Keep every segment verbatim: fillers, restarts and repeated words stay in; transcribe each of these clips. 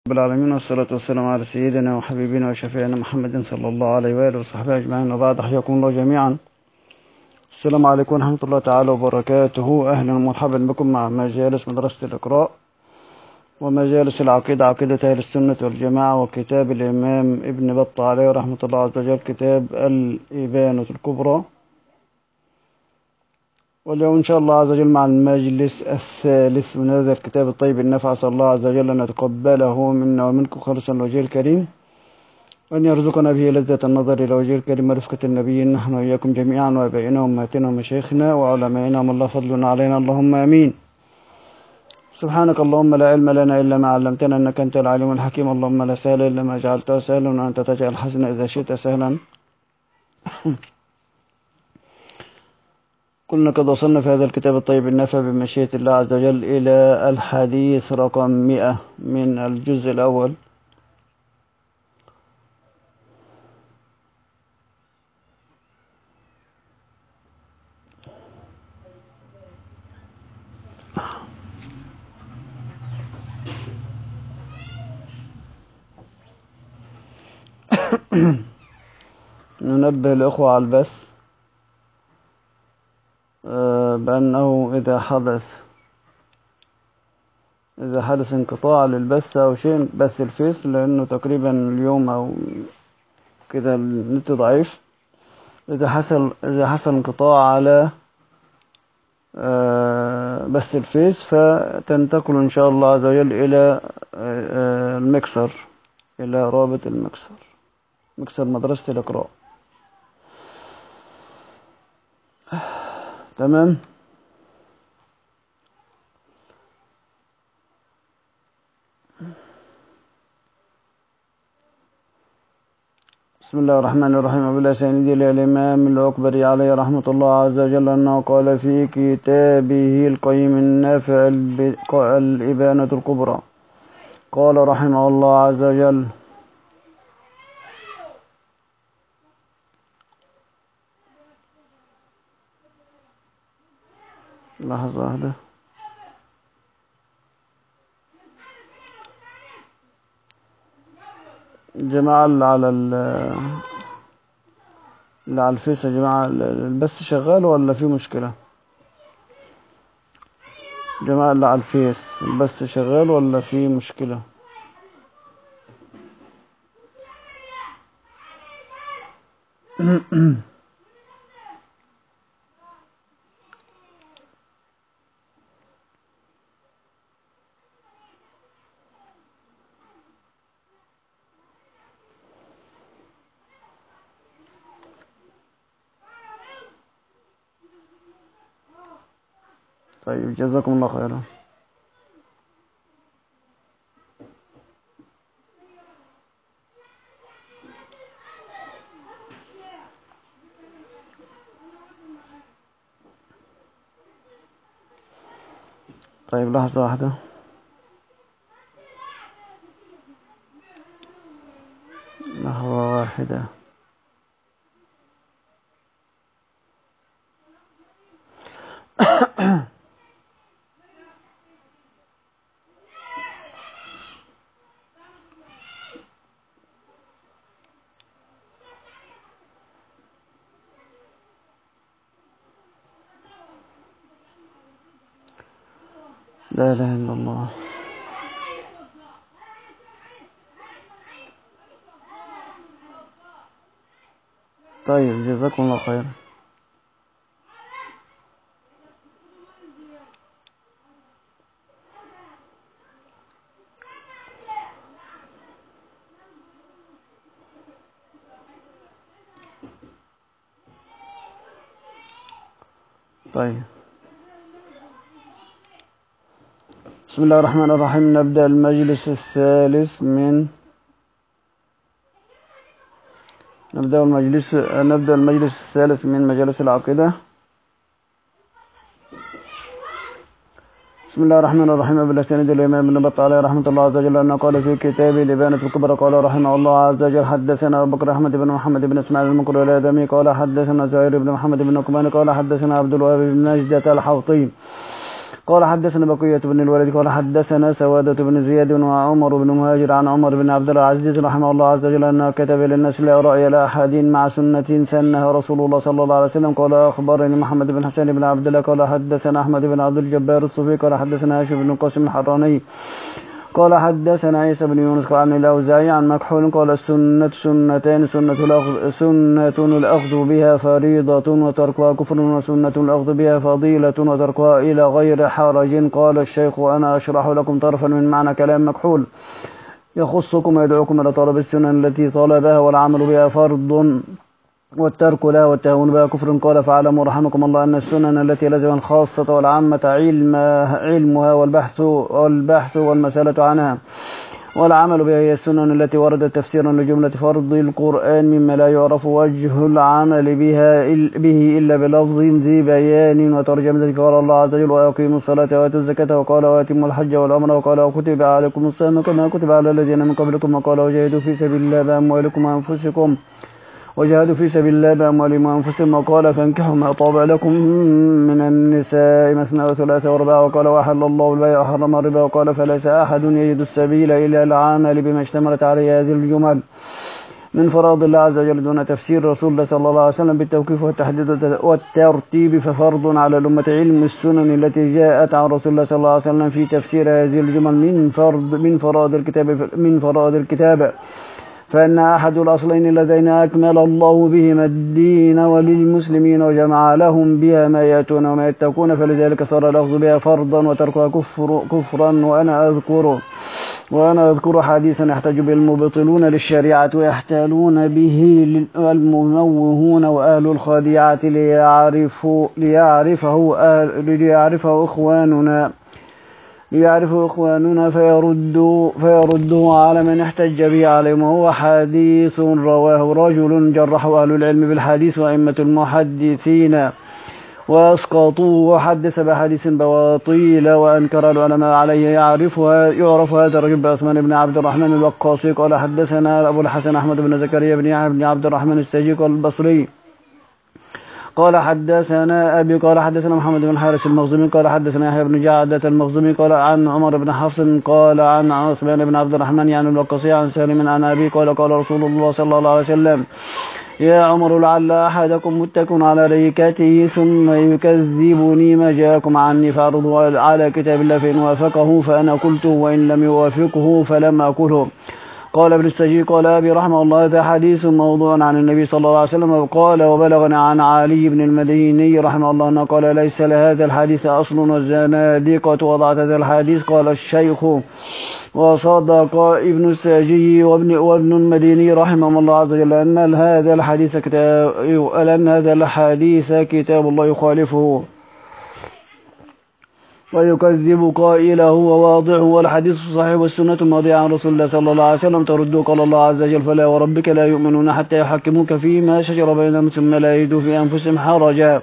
رب العالمين، والصلاة والسلام على سيدنا وحبيبنا وشفيعنا محمد صلى الله عليه وآله وصحبه أجمعين، وبعد. حياكم الله جميعا. السلام عليكم ورحمة الله تعالى وبركاته. أهلا ومرحبا بكم مع مجالس مدرسة الإقراء ومجالس العقيدة، عقيدة أهل السنة والجماعة، وكتاب الإمام ابن بطة عليه رحمة الله عز وجل، كتاب الإبانة الكبرى. واليوم إن شاء الله عز وجل مع المجلس الثالث من هذا الكتاب الطيب النافع. أسأل الله عز وجل أن يتقبله منا ومنكم خالصا لوجهه الكريم، وأن يرزقنا به لذة النظر إلى وجهه الكريم ورفقة النبيين، نحن وإياكم جميعا، وآبائنا وأمهاتنا ومشايخنا وعلمائنا ومن الله فضل علينا، اللهم آمين. سبحانك اللهم لا علم لنا إلا ما علمتنا، إنك أنت العليم الحكيم. اللهم لا سهل إلا ما جعلته سهلا، وأنت تجعل الحزن إذا شئت سهلا. كنا قد وصلنا في هذا الكتاب الطيب النافع بمشيئة الله عز وجل إلى الحديث رقم مئة من الجزء الأول. ننبه الأخوة على البث بأنه إذا حدث إذا حدث انقطاع للبث أو شيء، بث الفيس، لأنه تقريبا اليوم أو كده النت ضعيف. إذا حصل إذا حصل انقطاع على بث الفيس، فتنتقل إن شاء الله عز وجل إلى المكسر، إلى رابط المكسر، مكسر مدرسة الإقراء. تمام. بسم الله الرحمن الرحيم. وبالله سيدي الإمام الأكبري عليه رحمة الله عز وجل أنه قال في كتابه القيم النافع الإبانة الكبرى، قال رحمه الله عز وجل: لحظة واحدة. الجماعة اللي على اللي على الفيس، يا جماعة البث شغال ولا في مشكلة؟ الجماعة اللي على الفيس، البث شغال ولا في مشكلة؟ طيب، جزاكم الله خيرا. طيب، لحظة واحدة. لحظة واحدة. لا إله إلا الله. طيب، جزاكم الله خيرا. طيب، بسم الله الرحمن الرحيم. نبدأ المجلس الثالث من نبدأ المجلس نبدأ المجلس الثالث من مجالس العقيدة. بسم الله الرحمن الرحيم. بالله سند الإمام ابن بطة عليه رحمة الله عز وجل أنه قال في كتابه الإبانة الكبرى، قال رحمه الله عز وجل: حدثنا أبو بكر أحمد بن محمد بن إسماعيل المقري الآدمي قال حدثنا زهير بن محمد بن نكمان قال حدثنا عبد الوهاب بن نجدة الحوطي قال حدثنا بقية بن الوليد قال حدثنا سوادة بن زياد وعمر بن مهاجر عن عمر بن عبد العزيز رحمه الله عز وجل أنه كتب للناس لا رأي لا أحد مع سنة سنها رسول الله صلى الله عليه وسلم. قال أخبرني محمد بن حسين بن عبد الله قال حدثنا أحمد بن عبد الجبار الصوفي قال حدثنا هاشم بن قاسم الحراني قال حدثنا عيسى بن يونس عن الأوزاعي عن مكحول قال السنة سنتان سنة الأخذ, سنة الأخذ بها فريضة وتركها كفر وسنة الأخذ بها فضيلة وتركها إلى غير حرج. قال الشيخ وأنا أشرح لكم طرفا من معنى كلام مكحول يخصكم ويدعوكم إلى طلب السنن التي طلبها والعمل بها فرض والترك لها والتهاون بها كفر. قال فاعلموا رحمكم الله أن السنن التي لزم الخاصة والعامة علم علمها والبحث والبحث والمسألة عنها والعمل بها هي السنن التي وردت تفسيرا لجملة فرض القرآن مما لا يعرف وجه العمل بها به إلا بلفظ ذي بيان وترجمة. قال الله عز وجل وأقيموا الصلاة وآتوا الزكاة وقال وأتموا الحج والعمرة وقال وكتب عليكم الصيام كما كتب على الذين من قبلكم وقال وجاهدوا في سبيل الله بأموالكم وأنفسكم وجاهدوا في سبيل الله بأموالهم وأنفسهم. وقال فانكحوا ما طاب لكم من النساء مثنى وثلاث ورباع وقال وأحل الله البيع وحرم الربا. وقال فليس أحد يجد السبيل إلى العمل بما اشتملت عليه هذه الجمل من فرائض الله عز وجل دون تفسير رسول الله صلى الله عليه وسلم بالتوقيف والتحديد والترتيب. ففرض على الأمة علم السنن التي جاءت عن رسول الله صلى الله عليه وسلم في تفسير هذه الجمل من فرض من فرائض الكتاب من فرائض الكتاب فإن أحد الأصلين اللذين أكمل الله بهما الدين وللمسلمين وجمع لهم بها ما يأتون وما يتقون فلذلك صار الأخذ بها فرضا وتركها كفر كفرا. وأنا أذكر وأنا أذكر حديثا يحتج به المبطلون للشريعة ويحتالون به المموهون وأهل الخادعة ليعرفوا ليعرفه أهل ليعرفه إخواننا ليعرفوا إخواننا فيردوا فيردوا على من احتج به عليهم. وهو حديث رواه رجل جرحه أهل العلم بالحديث وأئمة المحدثين وأسقطوه وحدث بحديث بواطيل وأنكر العلماء عليه. يعرفها يعرف هذا الرجل بعثمان بن عبد الرحمن الوقاصي قال حدثنا أبو الحسن أحمد بن زكريا بن يحيى بن عبد الرحمن السجيق البصري قال حدثنا أبي قال حدثنا محمد بن حارث المخزومي قال حدثنا يحيى بن جعدة المخزومي قال عن عمر بن حفص قال عن عثمان بن عبد الرحمن يعني الوقاصي عن سالم عن أبي قال قال رسول الله صلى الله عليه وسلم يا عمر لعل أحدكم متك على ريكته ثم يكذبني ما جاءكم عني فأعرضوا على كتاب الله فإن وافقه فأنا قلته وإن لم يوافقه فلم أقله. قال ابن السجيق قال أبي رحمه الله هذا حديث موضوع عن النبي صلى الله عليه وسلم. وقال وبلغنا عن علي بن المديني رحمه الله أنه قال ليس لهذا الحديث أصل والزنادقة وضعت هذا الحديث. قال الشيخ وصدق ابن الساجي وابن, وابن المديني رحمه الله عز وجل أن هذا الحديث كتاب أن هذا الحديث كتاب الله يخالفه ويكذب قائله وواضعه والحديث صحيح والسنة الماضية عن رسول الله صلى الله عليه وسلم ترد. قال الله عز وجل فلا وربك لا يؤمنون حتى يحكموك فيما شجر بينهم ثم لا يجدوا في أنفسهم حرجا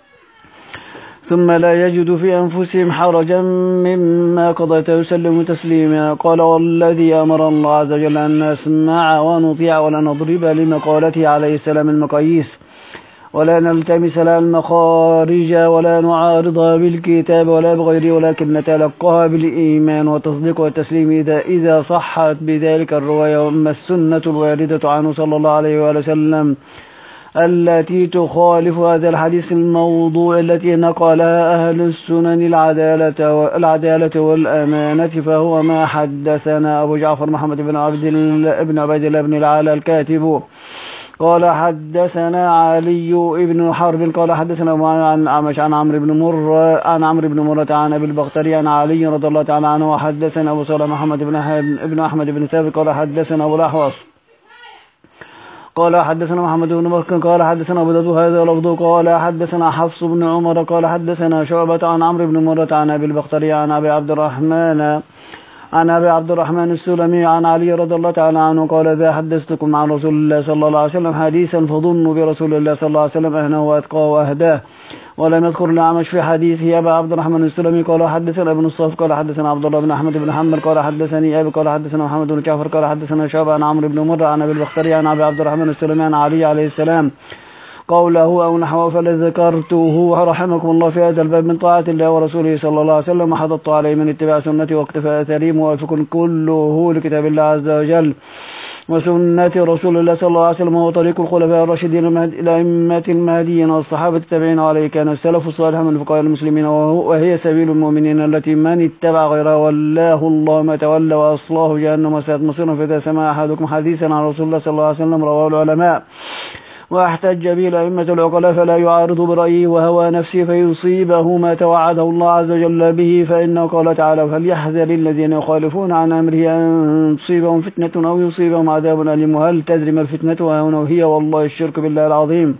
ثم لا يجدوا في أنفسهم حرجا مما قضيت ويسلموا تسليما. قال والذي أمر الله عز وجل أن نسمع ونطيع ولا نضرب لمقالته عليه السلام المقاييس ولا نلتمس لها المخارج ولا نعارضها بالكتاب ولا بغيره ولكن نتلقاها بالإيمان والتصديق والتسليم إذا, إذا صحت بذلك الرواية. وأما السنة الواردة عنه صلى الله عليه وآله وسلم التي تخالف هذا الحديث الموضوع التي نقلها أهل السنن العدالة, العدالة والأمانة فهو ما حدثنا أبو جعفر محمد بن عبد بن عبيد الله بن العالى الكاتب قال حدثنا علي بن حرب قال حدثنا عن عمش عن عمرو بن مرة عن عمرو بن مرة عن أبي البختري عن علي رضي الله تعالى عنه وحدثنا أبو صالح محمد بن ابن أحمد بن ثابت قال حدثنا أبو الأحوص قال حدثنا محمد بن بكر قال حدثنا أبو داود هذا لفظ قال حدثنا حفص بن عمر قال حدثنا شعبة عن عمرو بن مرة عن أبي البختري عن أبي عبد الرحمن عن أبي عبد الرحمن السلمي عن علي رضي الله تعالى عنه قال إذا حدثتكم عن رسول الله صلى الله عليه وسلم حديثا فظنوا برسول الله صلى الله عليه وسلم أهنه وأتقاه وأهداه. ولم يذكر الأعمش في حديثه أبا عبد الرحمن السلمي قال حدثنا ابن الصف قال حدثنا عبد الله بن أحمد بن حنبل قال حدثني أبي قال حدثنا محمد بن جعفر قال حدثنا شعبة عن عمرو بن مرة عن أبي البختري عن أبي عبد الرحمن السلمي عن علي عليه السلام قوله أو نحوه فلذكرته رحمكم الله في هذا الباب من طاعة الله ورسوله صلى الله عليه وسلم، وحضضت عليه من اتباع سنته واقتفاء أثره، موافق كله لكتاب الله عز وجل وسنة رسول الله صلى الله عليه وسلم، وهو طريق الخلفاء الراشدين الأئمة المهديين والصحابة التابعين عليه كان السلف الصالح من فقهاء المسلمين، وهي سبيل المؤمنين التي من اتبع غيرها ولاه الله ما تولى وأصلاه جهنم وساءت مصيرا. فإذا سمع أحدكم حديثا عن رسول الله صلى الله عليه وسلم رواه العلماء واحتج به الأئمة العقلاء فلا يعارض برأيه وهوى نفسه فيصيبه ما توعده الله عز وجل به، فإنه قال تعالى: فليحذر الذين يخالفون عن أمره أن تصيبهم فتنة أو يصيبهم عذاب أليم. وهل تدري ما الفتنة وهنا وهي والله الشرك بالله العظيم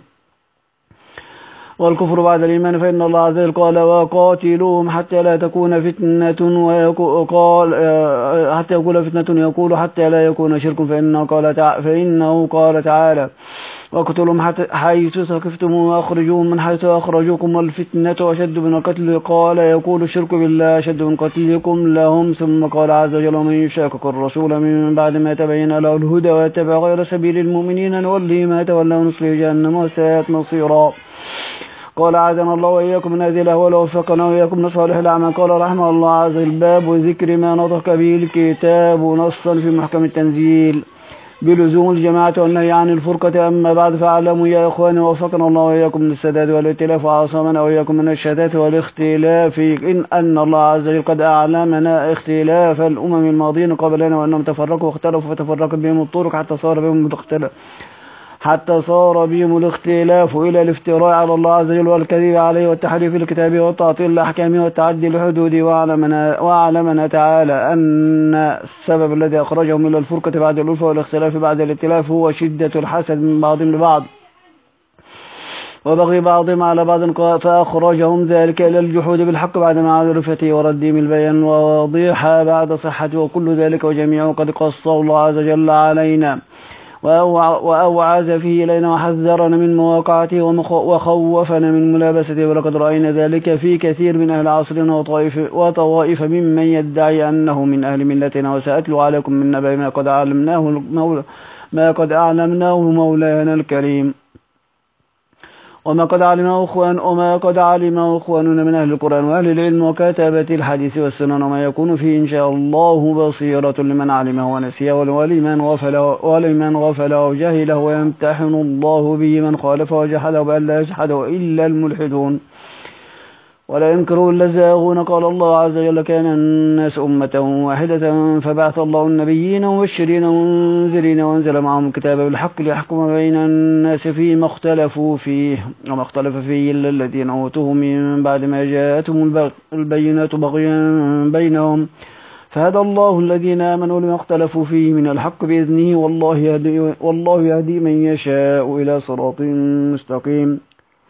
والكفر بعد الإيمان، فإن الله عز وجل قال: وقاتلوهم حتى لا تكون فتنة ويقول حتى يقول فتنة يقول حتى لا يكون شرك، فإنه قال تعالى, فإنه قال تعالى: واقتلوهم حيث ثقفتم وأخرجوهم من حيث أخرجوكم والفتنة أشد من القتل. قال: يقول الشرك بالله أشد من قتلكم لهم. ثم قال عز وجل: ومن يشاقق الرسول من بعد ما تبين له الهدى ويتبع غير سبيل المؤمنين نوليه ما تولى ونصليه جهنم وساءت مصيرا. قال: أعاذنا الله وإياكم من هذه الأهوال ووفقنا وإياكم من صالح الأعمال. قال رحمه الله عز وجل: باب ذكر ما نطق به الكتاب نصا في محكم التنزيل بلزوم الجماعة والنهي عن الفرقة. أما بعد فاعلموا يا إخواني ووفقنا الله وإياكم من السداد والائتلاف وعصمنا وإياكم من الشتات والاختلاف إن أن الله عز وجل قد أعلمنا اختلاف الأمم الماضين قبلنا وأنهم تفرقوا واختلفوا فتفرق بهم الطرق حتى صار بهم الاختلاف حتى صار بهم الاختلاف إلى الافتراء على الله عز وجل والكذب عليه والتحريف لكتابه والتعطيل لأحكامه والتعدي لحدوده. وأعلمنا, وأعلمنا تعالى أن السبب الذي أخرجهم إلى الفرقة بعد الألفة والاختلاف بعد الائتلاف هو شدة الحسد من بعضهم لبعض وبغي بعضهم على بعض، فأخرجهم ذلك إلى الجحود بالحق بعد معرفته وردهم البيان ووضيحها بعد صحته، وكل ذلك وجميعه قد قصه الله عز وجل علينا وأوعز فيه إلينا وحذرنا من مواقعته وخوفنا من ملابسته، ولقد رأينا ذلك في كثير من أهل عصرنا وطوائف, وطوائف ممن يدعي أنه من أهل ملتنا. وسأتلو عليكم من نبأ ما قد علمناه ما قد أعلمناه مولانا الكريم وما قد علمه أخوان وما قد علمه أخواننا من أهل القرآن وأهل العلم وكتابة الحديث والسنن، وما يكون فيه إن شاء الله بصيرة لمن علمه ونسيه ولمن غفله ولمن غفله وجهله، ويمتحن الله به من خالفه وجحده بأن لا يجحده إلا الملحدون ولا ينكروا اللزاغون. قال الله عز وجل: كان الناس أمة واحدة فبعث الله النبيين مبشرين ومنذرين وأنزل معهم الكتاب بالحق ليحكم بين الناس فيما اختلفوا فيه وما اختلف فيه إلا الذين أوتوه من بعد ما جاءتهم البينات بغيا بينهم فهدى الله الذين آمنوا لما اختلفوا فيه من الحق بإذنه والله يهدي, والله يهدي من يشاء إلى صراط مستقيم.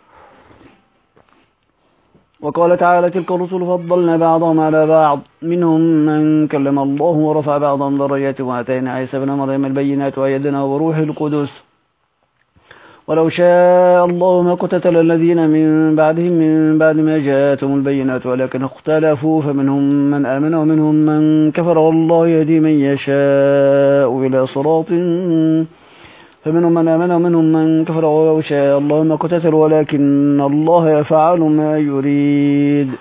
وقال تعالى: تلك الرسل فضلنا بعضهم على بعض منهم من كلم الله ورفع بعضهم درجات وآتينا عيسى ابن مريم البينات وأيدناه بروح القدس ولو شاء الله ما قتتل الذين من بعدهم من بعد ما جاءتهم البينات ولكن اختلفوا فمنهم من آمن ومنهم من كفر والله يهدي من يشاء إلى صراط فمنهم من آمن ومنهم من كفر ولو شاء الله ما قتتلوا ولكن الله يفعل ما يريد.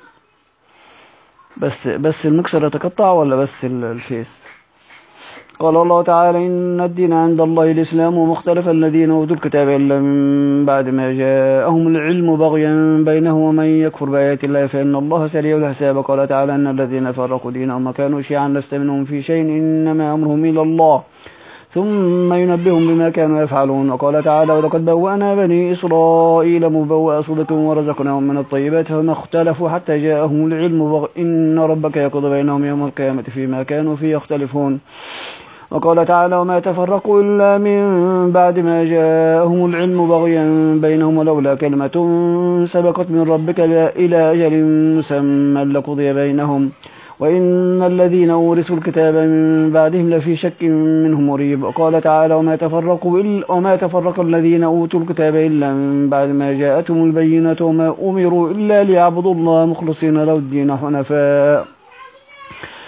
بس بس المكسر يتقطع ولا بس الفيس؟ قال الله تعالى: إن الدين عند الله الإسلام ومختلف الذين أوتوا الكتاب إلا من بعد ما جاءهم العلم بغيا بينهم ومن يكفر بآيات الله فإن الله سريع الحساب. قال تعالى: إن الذين فرقوا دينهم وكانوا شيعا لست منهم في شيء إنما أمرهم إلى الله ثم ينبئهم بما كانوا يفعلون. وقال تعالى: ولقد بوأنا بني إسرائيل مبوأ صدق ورزقناهم من الطيبات فما اختلفوا حتى جاءهم العلم بغ... إن ربك يقضي بينهم يوم القيامة فيما كانوا فيه يختلفون. وقال تعالى: وما تفرقوا إلا من بعد ما جاءهم العلم بغيا بينهم ولولا كلمة سبقت من ربك إلى أجل مسمى لقضي بينهم وإن الذين أورثوا الكتاب من بعدهم لفي شك منه مريب. وقال تعالى: وما تفرقوا إلا وما تفرق الذين أوتوا الكتاب إلا من بعد ما جاءتهم البينة وما أمروا إلا ليعبدوا الله مخلصين له الدين حنفاء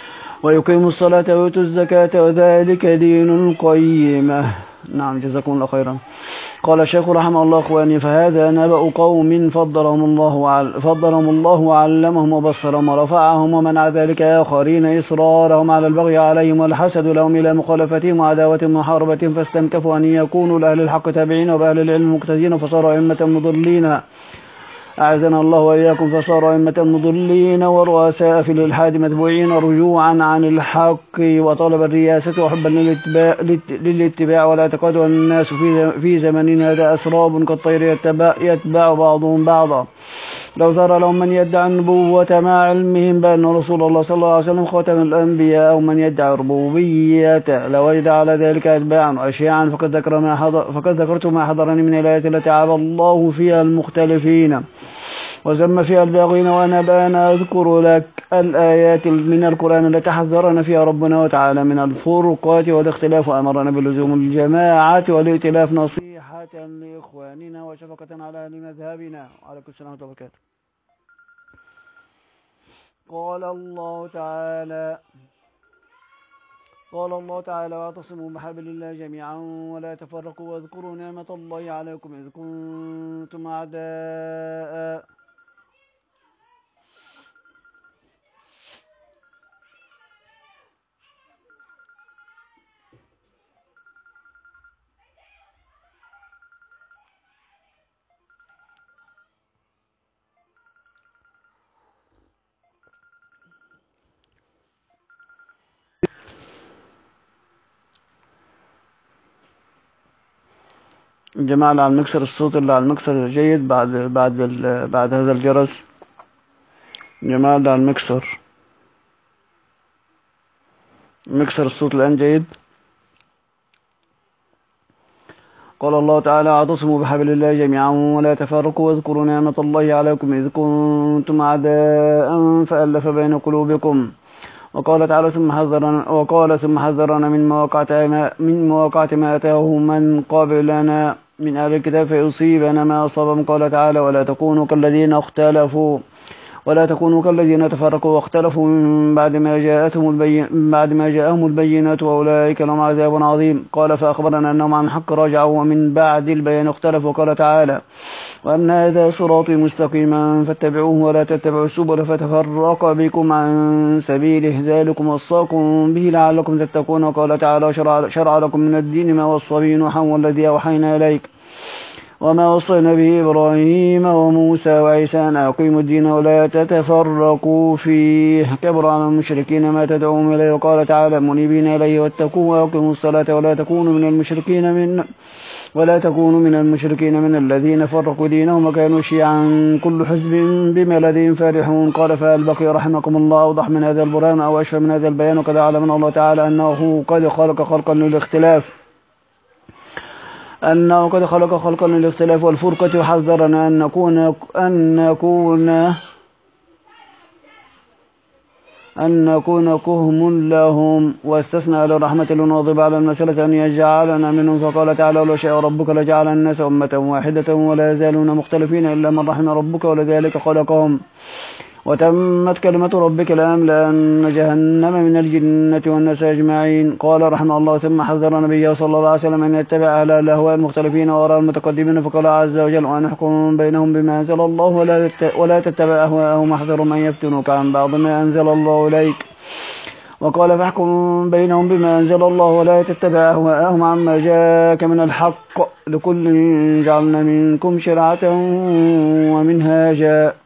ويقيموا الصلاة ويؤتوا الزكاة وذلك دين القيمة. نعم جزاكم الله خيرا. قال الشيخ رحمه الله: إخواني، فهذا نبأ قوم فضلهم الله وعل... فضلهم الله وعلمهم وبصرهم ورفعهم، ومنع ذلك آخرين إصرارهم على البغي عليهم والحسد لهم إلى مخالفتهم وعداوتهم ومحاربتهم، فاستنكفوا أن يكونوا لأهل الحق تابعين وبأهل العلم مقتدين، فصاروا أئمة مضلين أعزنا الله وإياكم، فصاروا أئمة مضلين ورؤساء في الإلحاد متبوعين رجوعا عن الحق وطلب الرياسة وحبا للاتباع, للاتباع والاعتقاد، والناس في زمننا هذا أسراب كالطير يتبع, يتبع بعضهم بعضا. لو ظهر لهم من يدعي النبوة مع علمهم بأن رسول الله صلى الله عليه وسلم خاتم الأنبياء أو من يدعي الربوبية لوجد على ذلك أتباعا وأشياعا. فقد ذكر ما حضر فقد ذكرت ما حضرني من الآيات التي عاب الله فيها المختلفين وذم فيها الباغين، وأنا الآن أذكر لك الآيات من القرآن التي حذرنا فيها ربنا وتعالى من الفرقات والاختلاف، وأمرنا بلزوم الجماعة والائتلاف نصيحة لإخواننا وشفقة على أهل مذهبنا. وعليكم السلام ورحمة الله وبركاته. قال الله تعالى قال الله تعالى: واعتصموا بحبل الله جميعا ولا تفرقوا واذكروا نعمة الله عليكم إذ كنتم أعداء الجماعة اللي على المكسر، الصوت اللي على المكسر جيد بعد بعد بعد هذا الجرس. الجماعة اللي على المكسر مكسر الصوت الآن جيد. قال الله تعالى: واعتصموا بحبل الله جميعا ولا تفرقوا واذكروا نعمة الله عليكم إذ كنتم أعداء فألف بين قلوبكم. وقال تعالى: ثم حذرنا وقال ثم حذرنا من مواقعة ما من مواقعة ما أتاه من قبلنا من أهل الكتاب فيصيبنا ما أصابهم. قال تعالى: ولا تكونوا كالذين اختلفوا ولا تكونوا كالذين تفرقوا واختلفوا من بعد ما جاءتهم البين بعد ما جاءهم البينات وأولئك لهم عذاب عظيم. قال: فأخبرنا أنهم عن حق رجعوا ومن بعد البيان اختلفوا. قال تعالى: وأن هذا صراطي مستقيما فاتبعوه ولا تتبعوا السبل فتفرق بكم عن سبيله ذلكم وصاكم به لعلكم تتقون. وقال تعالى: شرع لكم من الدين ما وصى به نوحا والذي أوحينا إليك وما وصينا به إبراهيم وموسى وعيسى أن أقيموا الدين ولا تتفرقوا فيه كبر على المشركين ما تدعوهم إليه. وقال تعالى: منيبين إليه واتقوا وأقيموا الصلاة ولا تكونوا من المشركين من ولا تكونوا من المشركين من الذين فرقوا دينهم وكانوا شيعا كل حزب بما لديهم فرحون. قال: فالبقي رحمكم الله أوضح من هذا البرهان أو أشفى من هذا البيان. وقد علمنا الله تعالى أنه قد خلق خلقا للاختلاف أنه قد خلق خلقا للاختلاف والفرقة، وحذرنا أن نكون أن نكون أن نكون كهم لهم، واستثنى على الرحمة المواظب على المسألة أن يجعلنا منهم. فقال تعالى: ولو شاء ربك لجعل الناس أمة واحدة ولا يزالون مختلفين إلا من رحم ربك ولذلك خلقهم وتمت كلمة ربك لأملأن جهنم من الجنة والناس أجمعين. قال رحمه الله: ثم حذر نبيه صلى الله عليه وسلم أن يتبع أهل الأهواء المختلفين وراء المتقدمين. فقال عز وجل: وأن احكم بينهم بما أنزل الله ولا ولا تتبع أهواءهم واحذر من يفتنوك عن بعض ما أنزل الله إليك. وقال: فاحكم بينهم بما أنزل الله ولا تتبع أهواءهم عما جاءك من الحق لكل جعلنا منكم شرعة ومنهاجا.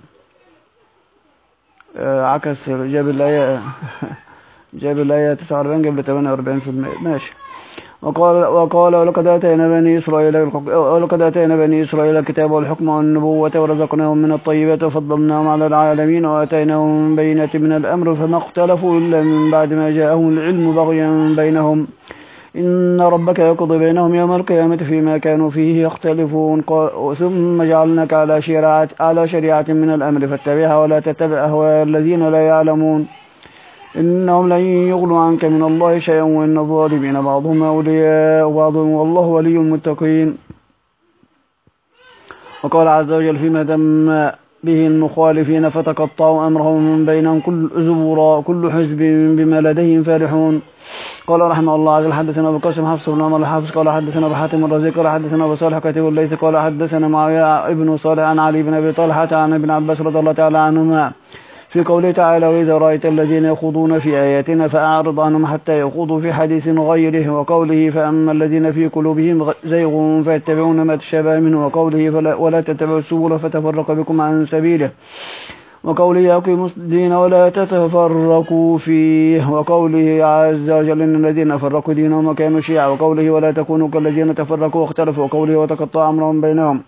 عكس جاب الآية جاب الآية تسعة وأربعين قبل ثمانية وأربعين في المئة. ماشي. وقال وقال ولقد آتينا بني إسرائيل ولقد آتينا بني إسرائيل الكتاب والحكم والنبوة ورزقناهم من الطيبات وفضلناهم على العالمين وآتيناهم بينات من الأمر فما اختلفوا إلا من بعد ما جاءهم العلم بغيا بينهم إن ربك يقضي بينهم يوم القيامة فيما كانوا فيه يختلفون. ثم جعلناك على شريعة على شريعة من الأمر فاتبعها ولا تتبع أهواء الذين لا يعلمون إنهم لن يغنوا عنك من الله شيئا وإن الظالمين بعضهم أولياء بعضهم والله ولي المتقين. وقال عز وجل فيما ذم به المخالفين فتقطعوا أمرهم بينهم كل زبورا كل حزب بما لديهم فرحون. قال رحمه الله عز وجل حدثنا أبو القاسم حفص بن عمر الحافظ قال حدثنا أبو حاتم الرازي قال حدثنا أبو صالح كاتب الليث قال حدثنا معاوية ابن صالح عن علي بن أبي طلحة عن ابن عباس رضي الله تعالى عنهما في قوله تعالى وإذا رأيت الذين يخوضون في آياتنا فأعرض عنهم حتى يخوضوا في حديث غيره وقوله فأما الذين في قلوبهم زيغ فيتبعون ما تشابه منه وقوله فلا ولا تتبعوا السبل فتفرق بكم عن سبيله وقوله أقيموا الدين ولا تتفرقوا فيه وقوله عز وجل إن الذين فرقوا دينهم وكانوا شيعا وقوله ولا تكونوا كالذين تفرقوا واختلفوا وقوله وتقطع أمرهم بينهم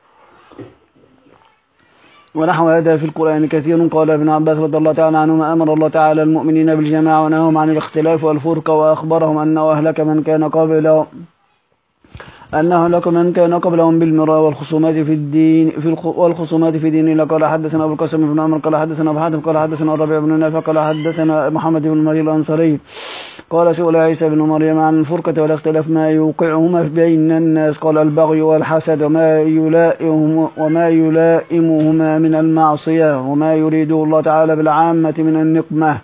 ونحو هذا في القرآن كثير. قال ابن عباس رضي الله تعالى عنهما أمر الله تعالى المؤمنين بالجماعة ونهاهم عن الاختلاف والفرقة وأخبرهم أنه أهلك من كان قبلهم أنه لك من كان قبلهم بالمراء والخصومات في الدين في والخصومات في دينه. قال حدثنا أبو القاسم بن عمر قال حدثنا أبو حاتم قال حدثنا الربيع بن نافع قال حدثنا محمد بن مريم الأنصاري قال سئل عيسى بن مريم عن الفرقة والاختلاف ما يوقعهما بين الناس قال البغي والحسد وما يلائمهم وما يلائمهما من المعصية وما يريده الله تعالى بالعامة من النقمة.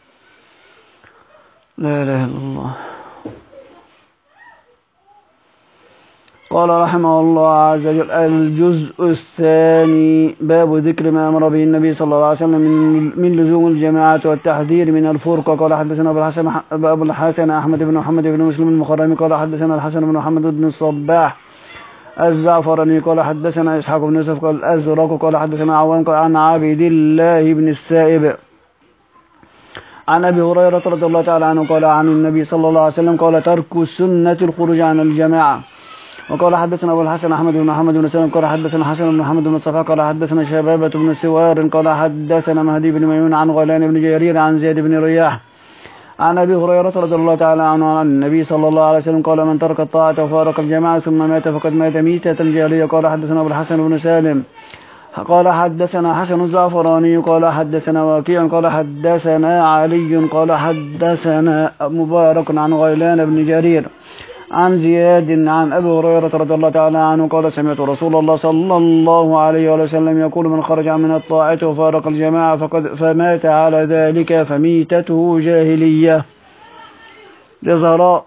لا إله إلا الله. قال رحمه الله عز وجل الجزء الثاني باب ذكر ما أمر به النبي صلى الله عليه وسلم من, من لزوم الجماعة والتحذير من الفرقة. قال حدثنا أبو الحسن, أبو الحسن أحمد بن محمد بن مسلم المخرمي قال حدثنا الحسن بن محمد بن الصباح الزعفراني قال حدثنا إسحاق بن يوسف قال الأزرق قال حدثنا عوان قال عن عبد الله بن السائب عن أبي هريرة رضي الله تعالى عنه قال عن النبي صلى الله عليه وسلم قال ترك السنة الخروج عن الجماعة. وقال حدثنا أبو الحسن أحمد بن محمد بن سلم قال حدثنا حسن بن محمد بن صفا قال حدثنا شبابة بن سوار قال حدثنا مهدي بن ميمون عن غيلان بن جرير عن زيد بن رياح عن أبي هريرة رضي الله تعالى عنه عن النبي صلى الله عليه وسلم قال من ترك الطاعة وفارق الجماعة ثم مات فقد مات ميتة الجاهلية. قال حدثنا أبو الحسن بن سالم قال حدثنا حسن الزعفراني قال حدثنا وكيع قال حدثنا علي قال حدثنا مبارك عن غيلان بن جرير عن زياد عن أبي هريرة رضي الله تعالى عنه قال سمعت رسول الله صلى الله عليه وسلم يقول من خرج من الطاعة وفارق الجماعة فقد فمات على ذلك فميتته جاهلية. لزهراء.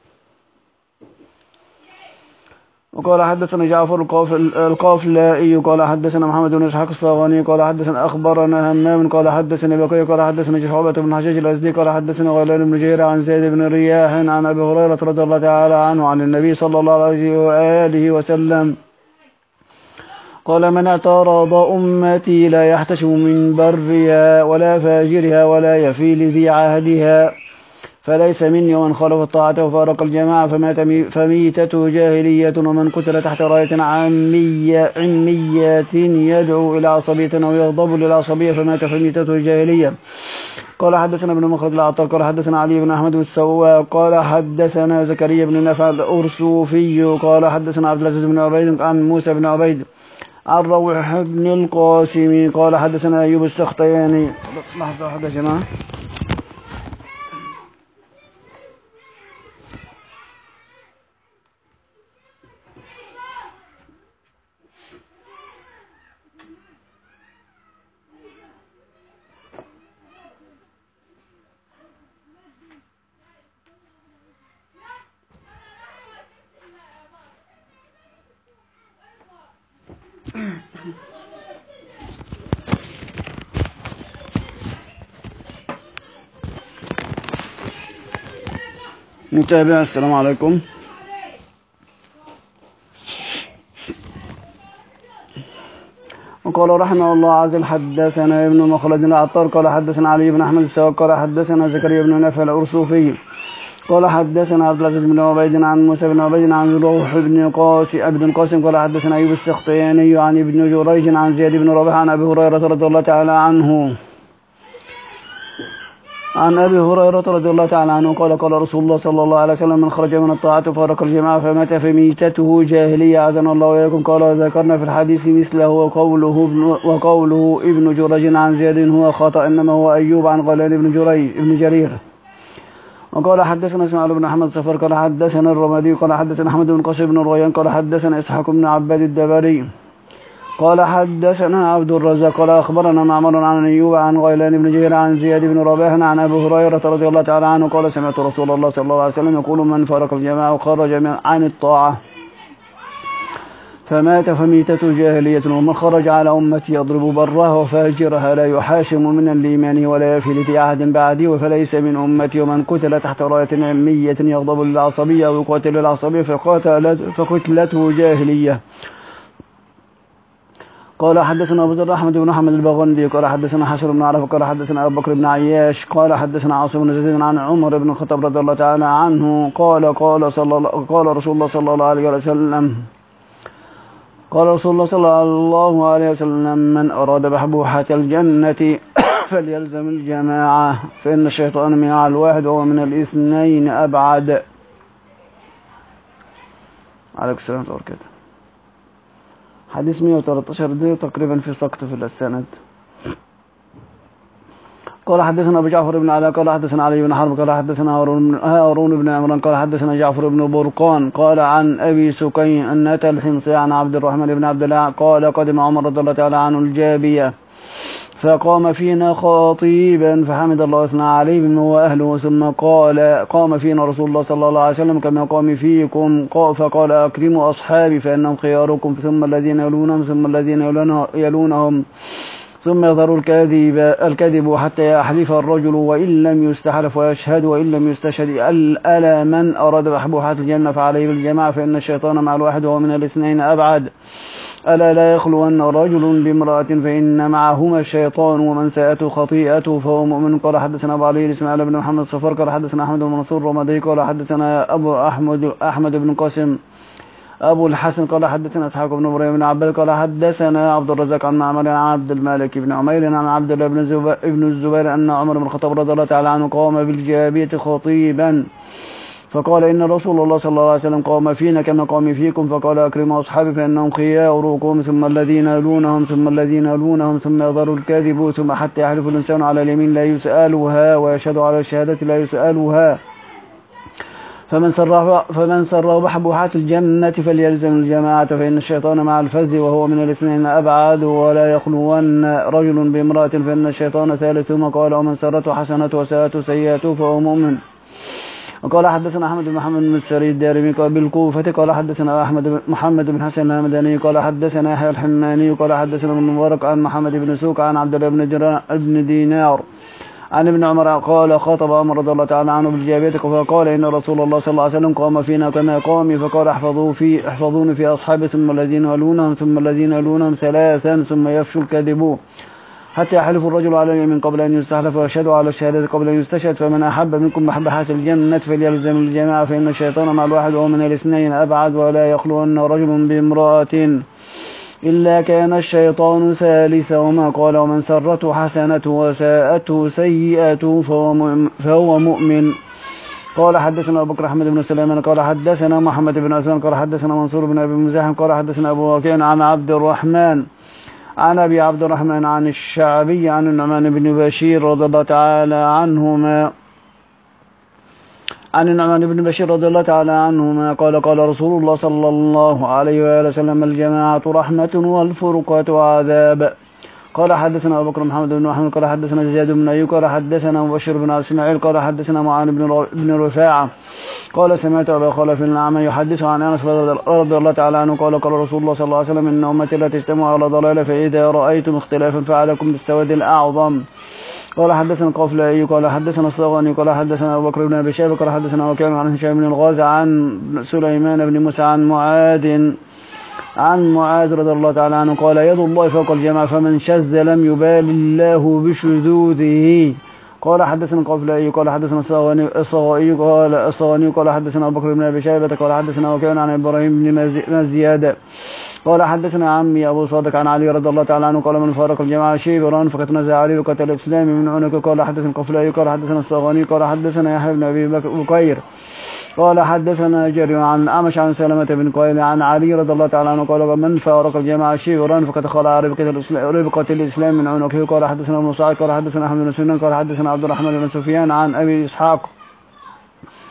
وقال حدثنا جعفر القافلائي قال حدثنا محمد بن إسحاق الصاغاني قال حدثنا أخبرنا همام قال حدثنا بقي قال حدثنا شعبة بن الحجاج الأزدي قال حدثنا غيلان بن جرير عن زيد بن رياح عن أبي هريرة رضي الله تعالى عنه عن النبي صلى الله عليه وآله وسلم قال من اعترض أمتي لا يحتشم من برها ولا فاجرها ولا يفي لذي عهدها فليس مني. ومن خالف الطاعة وفارق الجماعة فمات فميتته جاهلية. ومن قتل تحت راية عمية عميات يدعو إلى عصبية أو يغضب للعصبية فمات فميتته جاهلية. قال حدثنا ابن مخلد العطار قال حدثنا علي بن أحمد السواق قال حدثنا زكريا بن نافع الأرسوفي قال حدثنا عبد العزيز بن عبيد عن موسى بن عبيد عن روح بن القاسم قال حدثنا أيوب السختياني. لحظة واحدة يا جماعة. متابع السلام عليكم. وقال رحمه الله عز وجل حدثنا ابن مخلد العطار قال حدثنا علي بن أحمد السواق قال حدثنا زكريا بن نافع الأرسوفي قال حدثنا عبد العزيز بن عبيد عن موسى بن عبيد عن روح بن قاسم ابن القاسم قال حدثنا أيوب السختياني عن ابن جريج عن زياد بن ربيعة عن أبي هريرة رضي الله تعالى عنه عن أبي هريرة رضي الله تعالى عنه قال قال رسول الله صلى الله عليه وسلم من خرج من الطاعة وفارق الجماعة فمات فميتته جاهلية عاذنا الله وإياكم. قال وذكرنا في الحديث مثله وقوله ابن وقوله ابن جريج عن زياد هو خطأ إنما هو أيوب عن غيلان بن جريج ابن جرير. وقال حدثنا اسماعيل بن أحمد صفر قال حدثنا الرمادي قال حدثنا أحمد بن قاسم بن الريان قال حدثنا إسحاق بن عباد الدبري قال حدثنا عبد الرزاق قال أخبرنا معمر عن أيوب عن غيلان بن جرير عن زياد بن رباح عن أبي هريرة رضي الله تعالى عنه قال سمعت رسول الله صلى الله عليه وسلم يقول من فارق الجماعة وخرج عن الطاعة فمات فميتة جاهلية ومن خرج على أمتي يضرب برها وفاجرها لا يحاشم من الإيمان ولا يفي لذي عهد بعدي فليس من أمتي ومن قتل تحت راية علمية يغضب للعصبية أو يقاتل العصبية فقتلته جاهلية. قال حدثنا أبو ذر أحمد بن أحمد البغندي قال حدثنا حسن بن عرفة قال حدثنا أبو بكر بن عياش قال حدثنا عاصم بن زيد عن عمر بن الخطاب رضي الله تعالى عنه قال قال صلى الله قال رسول الله صلى الله عليه وسلم قال رسول الله صلى الله عليه وسلم من أراد بحبوحة الجنة فليلزم الجماعة فإن الشيطان من على الواحد وهو من الاثنين أبعد. عليكم السلام ورحمة الله وبركاته. حديث مئة وثلاثة عشر دي تقريبا في سقط في السند. قال حدثنا أبو جعفر بن علاء قال حدثنا علي بن حرب قال حدثنا هارون بن عمران قال حدثنا جعفر بن برقان قال عن أبي سكين أن أتى الحمصي عن عبد الرحمن بن عبد الله قال قدم عمر رضي الله تعالى عنه الجابية فقام فينا خطيبا فحمد الله واثنى عليه بما هو أهله ثم قال قام فينا رسول الله صلى الله عليه وسلم كما قام فيكم فقال أكرموا أصحابي فإنهم خياركم ثم الذين يلونهم ثم الذين يلونهم ثم يظهر الكذب الكذب حتى يحلف الرجل وإن لم يستحلف ويشهد وإن لم يستشهد ألا من أراد بحبوحة الجنة فعليه بالجماعة فإن الشيطان مع الواحد وهو من الاثنين أبعد. ألا لا يخلون رجل بامرأة فإن معهما الشيطان ومن ساءته خطيئته فهو مؤمن. قال حدثنا أبو علي إسماعيل بن محمد الصفار قال حدثنا أحمد بن منصور الرمادي قال حدثنا أبو أحمد أحمد بن قاسم أبو الحسن قال حدثنا إسحاق بن إبراهيم بن عباد قال حدثنا عبد الرزاق عن معمر عن عبد الملك بن عمير عن عبد الله بن الزبير أن عمر بن الخطاب رضي الله تعالى عنه قام بالجابية خطيبا فقال إن رسول الله صلى الله عليه وسلم قام فينا كما قام فيكم فقال أكرموا أصحابي فإنهم خياركم ثم الذين يلونهم ثم الذين يلونهم ثم يظهر الكاذب ثم حتى يحلف الإنسان على اليمين لا يسألها ويشهد على الشهادة لا يسألها فمن سره فمن سره بحبوحة الجنة فليلزم الجماعة فإن الشيطان مع الفذ وهو من الاثنين أبعد ولا يخلون رجل بامرأة فإن الشيطان ثالثهما قال ومن سرته حسنته وساءته سيئته فهو مؤمن. وقال حدثنا أحمد بن محمد بن السري الدارمي قال بالكوفة قال حدثنا أحمد محمد بن حسن الهمداني قال حدثنا يحيى الحماني قال حدثنا ابن مبارك عن محمد بن سوق عن عبد الله بن دينار عن ابن عمر قال خاطب عمر رضي الله تعالى عنه بالجابية فقال إن رسول الله صلى الله عليه وسلم قام فينا كما قام فقال احفظوا في احفظوني في أصحابي ثم الذين يلونهم ثم الذين يلونهم ثلاثا ثم يفشوا الكذب حتى يحلف الرجل على اليمين قبل أن يستحلف ويشهد على الشهادة قبل أن يستشهد فمن أحب منكم محبحات الجنة فليلزم الجماعة فإن الشيطان مع الواحد ومن الاثنين أبعد ولا يخلون رجل بامرأة إلا كان الشيطان ثالثهما قال ومن سرته حسنته وساءته سيئته فهو مؤمن. قال حدثنا أبو بكر أحمد بن سليمان قال حدثنا محمد بن عثمان قال حدثنا منصور بن أبي مزاحم قال حدثنا أبو واقع عن عبد الرحمن عن أبي عبد الرحمن عن الشعبي عن النعمان بن بشير رضي الله تعالى عنهما عن النعمان بن بشير رضي الله تعالى عنهما قال قال رسول الله صلى الله عليه وآله وسلم الجماعة رحمة والفرقة عذاب. قال حدثنا أبو بكر محمد بن محمد قال حدثنا زياد بن أيوب قال حدثنا مبشر بن إسماعيل قال حدثنا معاذ بن رفاعة قال سمعت أبا خلف الأعمى يحدث عن أنس رضي الله تعالى عنه قال قال رسول الله صلى الله عليه وسلم إن أمتي لا تجتمع على ضلالة فإذا رأيتم اختلافا فعليكم بالسواد الأعظم. قال حدثنا قافلائي قال حدثنا الصغاني قال حدثنا أبو بكر بن أبي شيبة قال حدثنا وكيع عن هشام بن الغازي عن سليمان بن موسى عن معاذ عن معاذ رضي الله تعالى عنه قال يد الله فوق الجماعة فمن شذ لم يبال الله بشذوذه. قال حدثنا قافلائي قال حدثنا الصغائي قال الصغاني قال حدثنا أبو بكر بن أبي شيبة قال حدثنا وكيع عن إبراهيم بن مزياد قال حدثنا عمي أبو صادق عن علي رضي الله تعالى عنه قال من فارق الجماعة شبرا فقد نزع علي لقتل الإسلام من عنق. قال حدثنا قفلائي قال حدثنا الصغاني قال حدثنا يحيى بن أبي بكير قال حدثنا جرير عن أعمش عن سلمة بن قيل عن علي رضي الله تعالى عنه قال من فارق الجماعة شبرا فقد خلع ربقة الإسلام من عنقه. قال حدثنا ابن سعد قال حدثنا أحمد بن سنان قال حدثنا عبد الرحمن بن سفيان عن أبي إسحاق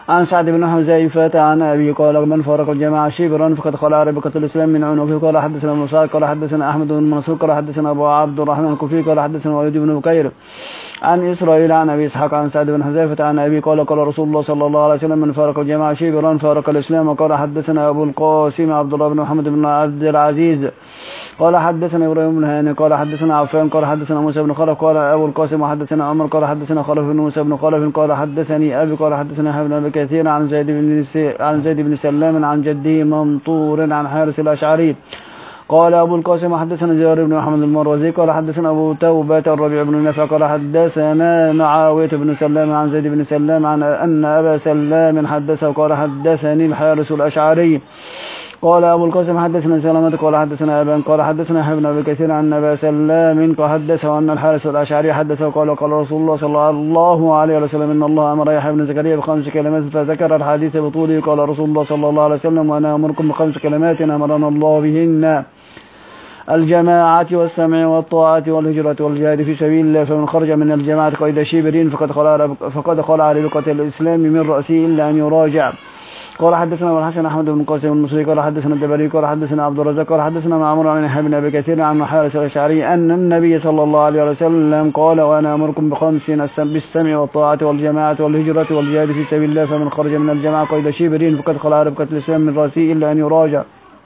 عن سعد بن حذيفة عن أبي قال من فارق الجماعة شبرا فقد خلع ربقة الإسلام من عنقه. قال حدثنا ابن سعد قال حدثنا أحمد بن منصور قال حدثنا أبو عبد الرحمن الكوفي قال حدثنا وليد بن بكير عن إسرائيل عن أبي إسحاق عن سعد بن حذيفة عن أبي قال قال رسول الله صلى الله عليه وسلم من فارق الجماعة شبرا فارق الإسلام. قال حدثنا أبو القاسم عبد الله بن محمد بن عبد العزيز قال حدثنا إبراهيم بن هاني قال حدثنا عفان قال حدثنا موسى بن خلف قال أبو القاسم وحدثنا عمر قال حدثنا خلف بن موسى بن خلف قال حدثني أبي قال حدثنا ابن أبي كثير عن زيد بن عن زيد بن سلام عن جده ممطور عن حارث الأشعري قال أبو القاسم حدثنا جابر بن محمد المروزي قال حدثنا أبو توبة الربيع بن نافع قال حدثنا معاوية بن سلام عن زيد بن سلام عن أن أبا سلام حدثه قال حدثني الحارث الأشعري قال أبو القاسم حدثنا سلامة قال حدثنا أبان قال حدثنا ابن أبي كثير عن أبا سلام قال حدثه أن الحارث الأشعري حدثه قال قال رسول الله صلى الله عليه وسلم إن الله أمر يحيى بن زكريا بخمس كلمات فذكر الحديث بطوله. قال رسول الله صلى الله عليه وسلم وأنا أمركم بخمس كلمات أمرنا الله بهن الجماعة والسمع والطاعة والهجرة والجهاد في سبيل الله فمن خرج من الجماعة قيد شبرين فقد خلع فقد خلع ربقة الإسلام من رأسه إلا أن يراجع. قال حدثنا ابو الحسن احمد بن قاسم المصري قال حدثنا الجبلي قال حدثنا عبد الرزاق قال حدثنا معمر عن يحيى بن ابي كثير عن حارث الاشعري ان النبي صلى الله عليه وسلم قال وانا امركم بخمس بالسمع والطاعه والجماعه والهجره والجهاد في سبيل الله فمن خرج من الجماعه قيد شبرين فقد خلع ربقة الاسلام من راسه الا ان يراجع.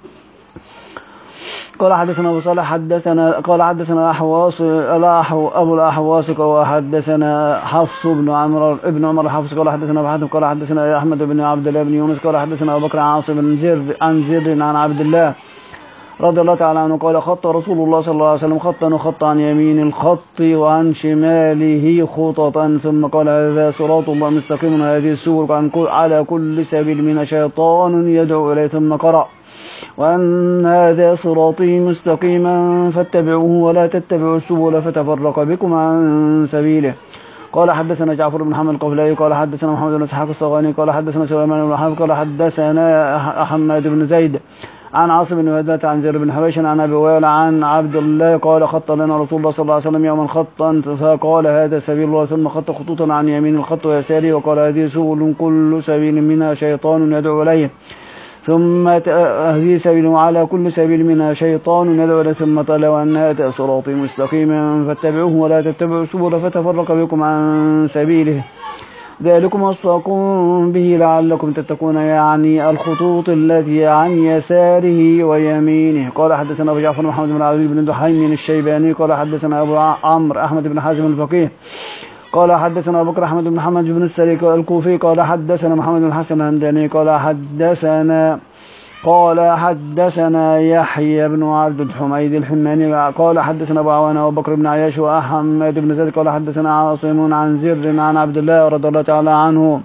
قال حدثنا ابو صالح حدثنا قال حدثنا احواص ابو الاحواص قال حدثنا حفص بن عمرو ابن عمر حفص قال حدثنا ابو قال حدثنا احمد بن عبد الله بن يونس قال حدثنا ابو بكر عن عاصم بن زر عن زر عن عبد الله رضي الله تعالى عنه قال خط رسول الله صلى الله عليه وسلم خطا وخط عن يمين الخط وعن شماله خططا ثم قال هذا صراط الله مستقيم وهذه السبل على كل سبيل من شيطان يدعو اليه ثم قرأ وأن هذا صراطي مستقيما فاتبعوه ولا تتبعوا السبل فتفرق بكم عن سبيله. قال حدثنا جعفر بن محمد القفلي قال حدثنا محمد بن اسحاق الصغاني قال حدثنا سليمان بن حرب قال حدثنا حماد بن زيد عن عاصم بن هدات عن زر بن حبيش عن ابي وائل عن عبد الله قال خط لنا رسول الله صلى الله عليه وسلم يوما خطا فقال هذا سبيل الله ثم خط خطوطا عن يمين الخط ويساره وقال هذه سبل كل سبيل منها شيطان يدعو اليه ثم هذه سبيل على كل سبيل منها شيطان يدعو اليه ثم قال وان هذا صراطي مستقيما فاتبعوه ولا تتبعوا السبل فتفرق بكم عن سبيله ذلكم وصاكم به لعلكم تتقون يعني الخطوط التي عن يساره ويمينه. قال حدثنا ابو جعفر محمد بن عبد بن دحيم الشيباني قال حدثنا ابو عمرو احمد بن حازم الفقيه قال حدثنا ابو بكر احمد بن محمد بن السري الكوفي قال حدثنا محمد بن الحسن الهمداني قال حدثنا قال حدثنا يحيى بن عبد الحميد الحماني قال حدثنا ابو عوانة وابو بكر بن عياش واحمد بن زيد قال حدثنا عاصم عن زر عن عبد الله رضي الله تعالى عنه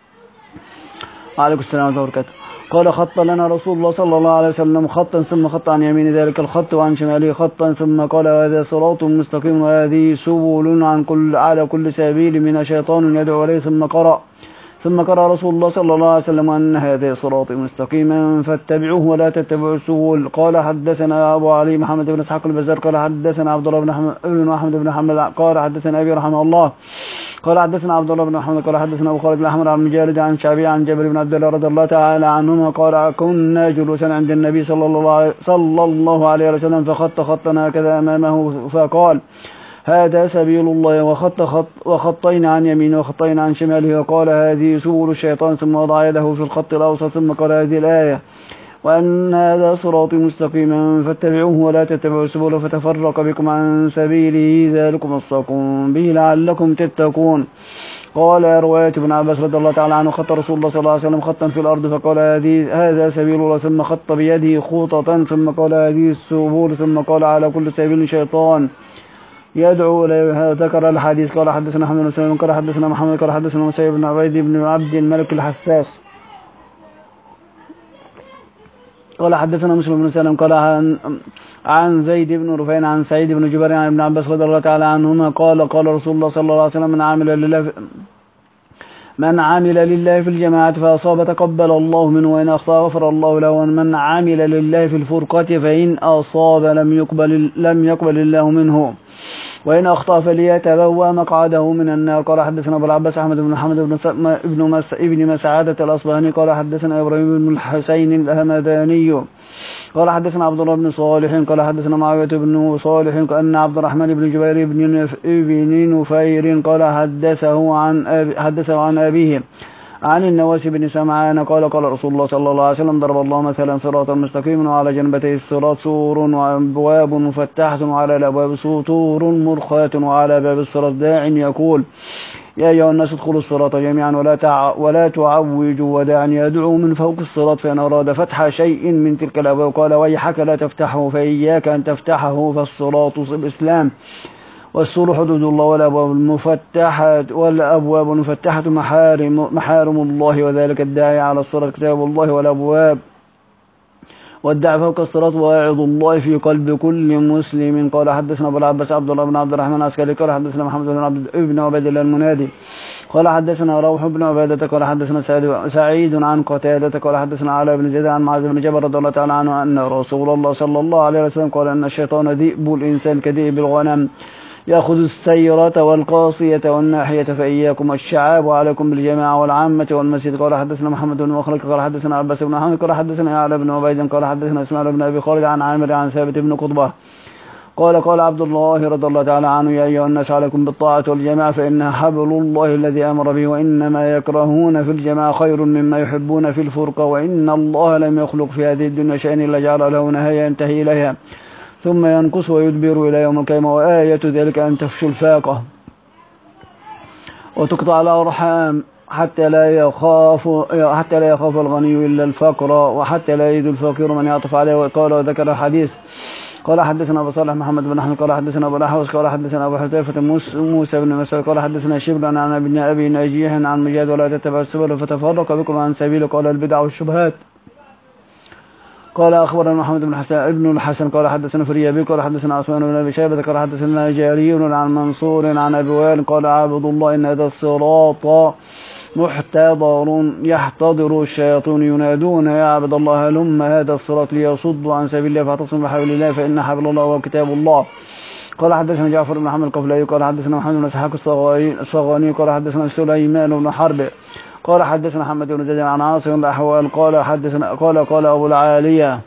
وعليكم السلام ورحمه الله وبركاته قال خط لنا رسول الله صلى الله عليه وسلم خطا ثم خط عن يمين ذلك الخط وعن شماله خطا ثم قال هذا صراط مستقيم وهذه سبل عن كل على كل سبيل من شيطان يدعو اليه ثم قرأ ثم قرأ رسول الله صلى الله عليه وسلم أن هذا صراط مستقيما فاتبعوه ولا تتبعوا السبل. قال حدثنا أبو علي محمد بن إسحاق البزار قال حدثنا عبد الله بن أحمد بن حنبل قال حدثنا أبي رحمه الله قال حدثنا عبد الله بن محمد قال حدثنا أبو خالد بن أحمد عن مجالد عن شعبي عن جابر بن عبد الله رضي الله تعالى عنهما قال كنا جلوسا عند النبي صلى الله عليه صلى الله عليه وسلم فخط خطنا هكذا أمامه فقال هذا سبيل الله وخط خط وخطين عن يمينه وخطين عن شماله وقال هذه سبل الشيطان ثم وضع يده في الخط الأوسط ثم قال هذه الآية وأن هذا صراطي مستقيما فاتبعوه ولا تتبعوا السبل فتفرق بكم عن سبيله ذلكم وصاكم به لعلكم تتقون. قال رواية ابن عباس رضي الله تعالى عنه خط رسول الله صلى الله عليه وسلم خطا في الأرض فقال هذه هذا سبيل الله ثم خط بيده خططا ثم قال هذه السبل ثم قال على كل سبيل شيطان يدعو إليه. ذكر الحديث قال حدثنا محمد بن سليمان قال حدثنا محمد قال حدثنا مسيب بن عبيد بن عبد الملك الحساس قال حدثنا مسلم بن سلم قال عن عن زيد بن رفيع عن سعيد بن جبير عن ابن عباس رضي الله تعالى عنهما قال قال رسول الله صلى الله عليه وسلم من عمل لله من عمل لله في الجماعة فأصاب تقبل الله منه وإن أخطأ غفر الله له ومن عمل لله في الفرقة فإن أصاب لم يقبل لم يقبل الله منه وإن أخطأ فليتبوأ مقعده من النار. قال حدثنا أبو العباس أحمد بن محمد بن مس ابن مسعدة الأصبهاني قال حدثنا إبراهيم بن الحسين الهمداني قال حدثنا عبد الله بن صالح قال حدثنا معاوية بن صالح أن عبد الرحمن بن جبير بن ابن نفير قال حدثه عن أبي حدثه عن أبيه عن النواس بن سمعان قال قال رسول الله صلى الله عليه وسلم ضرب الله مثلا صراطا مستقيما وعلى جنبتي الصراط سور وأبواب مفتحة وعلى الأبواب سطور مرخاة وعلى باب الصراط داع يقول يا أيها الناس ادخلوا الصراط جميعا ولا تع... ولا تعوجوا وداعا يدعو من فوق الصراط فإن أراد فتح شيء من تلك الأبواب قال ويحك لا تفتحه فإياك أن تفتحه فالصراط الإسلام والسور حدود الله والأبواب المفتحة والأبواب المفتحة محارم محارم الله وذلك الداعي على الصراط كتاب الله والأبواب والداعي فوق الصراط واعظ الله في قلب كل مسلم. قال حدثنا أبو العباس عبد الله بن عبد الرحمن العسكري قال حدثنا محمد بن عبد ابن عبيد الله المنادي قال حدثنا روح بن عبادة قال حدثنا سعيد عن قتادة قال حدثنا علي بن زيد عن معاذ بن جبل رضي الله تعالى عنه أن رسول الله صلى الله عليه وسلم قال أن الشيطان ذئب الإنسان كذئب الغنم يأخذ السيرة والقاصية والناحية فإياكم الشعاب وعليكم بالجماعة والعامة والمسجد. قال حدثنا محمد بن مخلق قال حدثنا عباس بن حميد قال حدثنا علي بن عبيد قال حدثنا اسماعيل بن أبي خالد عن عامر عن ثابت بن قطبة قال قال عبد الله رضي الله تعالى عنه يا أيها الناس عليكم بالطاعة والجماعة فإنها حبل الله الذي أمر به وإنما يكرهون في الجماعة خير مما يحبون في الفرقة وإن الله لم يخلق في هذه الدنيا شيئا إلا جعل له نهاية ينتهي إليها ثم ينقص ويدبر إلى يوم القيامة وآية ذلك أن تفشو الفاقة وتقطع الأرحام حتى لا يخاف حتى لا يخاف الغني إلا الفقر وحتى لا يجد الفقير من يعطف عليه. وقال وذكر الحديث قال حدثنا أبو صالح محمد بن أحمد قال حدثنا أبو الأحوص قال حدثنا أبو حذيفة موسى بن مسعود قال حدثنا شبل عن ابن أبي نجيح عن مجاهد ولا تتبع السبل فتفرق بكم عن سبيل قال البدع والشبهات. قال أخبرنا محمد بن حسن ابن الحسن قال حدثنا فريابي قال حدثنا عثمان بن أبي شيبة قال حدثنا جاري عن منصور عن أبي وائل قال عبد الله إن هذا الصراط محتضر يحتضر الشياطين ينادون يا عبد الله هلم هذا الصراط ليصد عن سبيل الله فاعتصم بحبل الله فإن حبل الله هو كتاب الله. قال حدثنا جعفر بن محمد القفلي قال حدثنا محمد بن اسحاق الصغاني قال حدثنا سليمان بن حرب قال حدثنا محمد بن زيد عن عاصم الأحوال قال حدثنا قال قال أبو العالية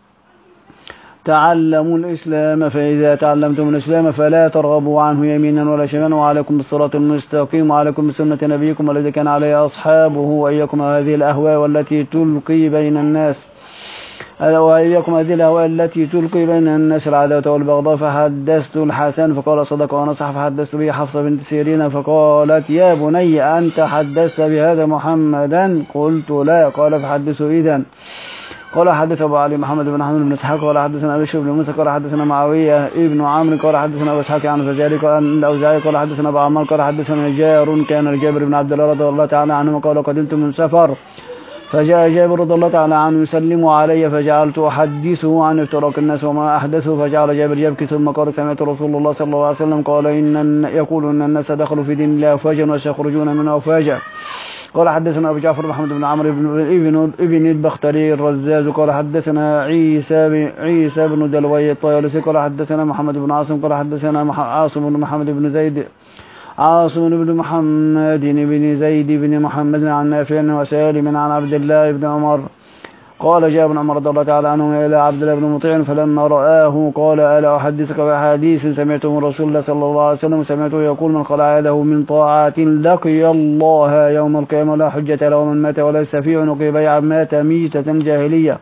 تعلموا الإسلام فإذا تعلمتم الإسلام فلا ترغبوا عنه يمينا ولا شمالا وعليكم بالصراط المستقيم وعليكم بسنة نبيكم والذي كان عليه أصحابه وإياكم هذه الأهواء والتي تلقي بين الناس وإياكم هذه الأهواء التي تلقي بين الناس العداوة والبغضاء. فحدثت الحسن فقال صدق ونصح فحدثت به حفصة بنت سيرين فقالت يا بني أنت حدثت بهذا محمدا قلت لا قال فحدثوا إذن. قال حدث أبو علي محمد بن حمد بن اسحاق قال حدثنا أبي بن موسى قال حدثنا معاوية ابن عمرو قال حدثنا أبو اسحاق عن فزاري قال الأوزاعي قال حدثنا أبو عمار قال حدثنا جار كان جابر بن عبد الله رضي الله تعالى عنه قال قدمت من سفر فجاء جابر رضي الله تعالى عنه يسلم علي فجعلت أحدثه عن افتراق الناس وما أحدثه فجعل جابر يبكي ثم قال سمعت رسول الله صلى الله عليه وسلم قال إن يقول أن الناس دخلوا في دين الله أفواجا وسيخرجون منه أفواجا. قال حدثنا أبو جعفر محمد بن عمرو بن ابن البختري الرزاز قال حدثنا عيسى بن عيسى بن دلوي الطيالسي قال حدثنا محمد بن عاصم قال حدثنا عاصم بن محمد بن زيد عاصم بن محمد بن زيد بن محمد عن نافع وسالم عن عبد الله بن عمر قال جاء ابن عمر رضي الله تعالى عنه إلى عبد الله بن مطيع فلما رآه قال ألا أحدثك بحديث سمعته من رسول الله صلى الله عليه وسلم سمعته يقول من قلع يده من طاعات لقي الله يوم القيامة لا حجة له من مات وليس في عنقه بيع مات ميتة جاهلية.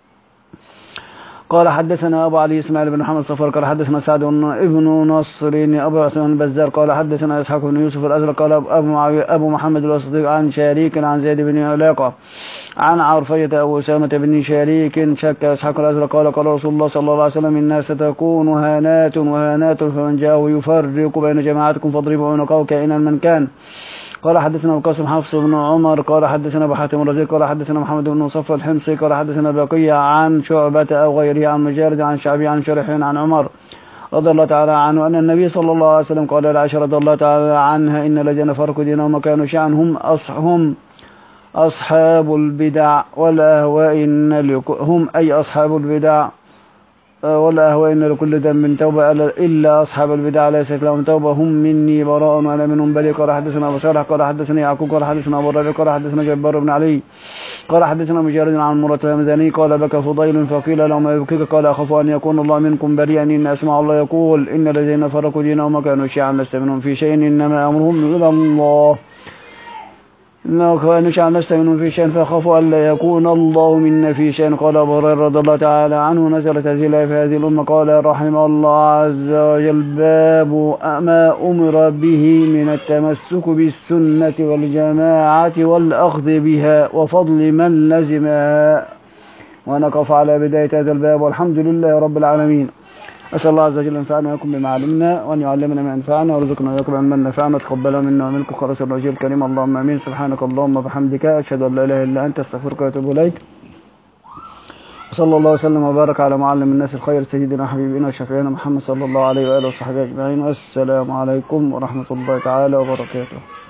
قال حدثنا أبو علي إسماعيل بن محمد صفر قال حدثنا سعد ابن نصر أبو عثمان البزار قال حدثنا إسحاق بن يوسف الأزرق قال أبو, أبو محمد الوسطي عن شريك عن زيد بن علاقة عن عرفية أبو أسامة بن شريك شك إسحاق الأزرق قال قال رسول الله صلى الله عليه وسلم الناس ستكون هانات وهانات فمن جاءه يفرق بين جماعتكم فاضربوا عنقه كائنا من كان. قال حدثنا أبو قاسم حفص بن عمر قال حدثنا أبو حاتم الرزي قال حدثنا محمد بن صفى الحمصي قال حدثنا بقية عن شعبة أو غيره عن مجالد عن شعبي عن شريح عن عمر رضي الله تعالى عنه أن النبي صلى الله عليه وسلم قال لعائشة رضي الله تعالى عنها إن الذين فرقوا دينهم وكانوا شيعا هم هم أصحاب البدع والأهواء هم أي أصحاب البدع ولا أهوى إن لكل ذنب توبة إلا أصحاب البدع ليس لهم توبة هم مني براء وأنا منهم بريء. قال حدثنا أبو صالح قال حدثني يعقوب قال حدثنا أبو ربيع قال حدثنا جبار بن علي قال حدثنا مجرد عن مرة المدني قال بكى فضيل فقيل له ما يبكيك قال أخاف أن يكون الله منكم بريئا إن أسمع الله يقول إن الذين فرقوا دينهم وكانوا شيعا لست منهم في شيء إنما أمرهم إلى الله إنه كانوا شيعا لست منهم في شيء فخافوا ألا يكون الله منا في شيء. قال أبو هريرة رضي الله تعالى عنه نزلت هذه الآية في هذه الأمة قال رحم الله عز وجل باب ما أمر به من التمسك بالسنة والجماعة والأخذ بها وفضل من لزمها. ونقف على بداية هذا الباب والحمد لله رب العالمين. أسأل الله عز وجل أن ينفعنا ويكون بما علمنا وأن يعلمنا ما ينفعنا ويرزقنا وإياكم علما نافعا وتقبله منا ومنكم خالص الوجه الكريم اللهم آمين. سبحانك اللهم وبحمدك أشهد أن لا إله إلا أنت أستغفرك وأتوب إليك. وصلى الله وسلم وبارك على معلم الناس الخير سيدنا حبيبنا وشفيعنا محمد صلى الله عليه وآله وصحبه أجمعين. والسلام عليكم ورحمة الله تعالى وبركاته.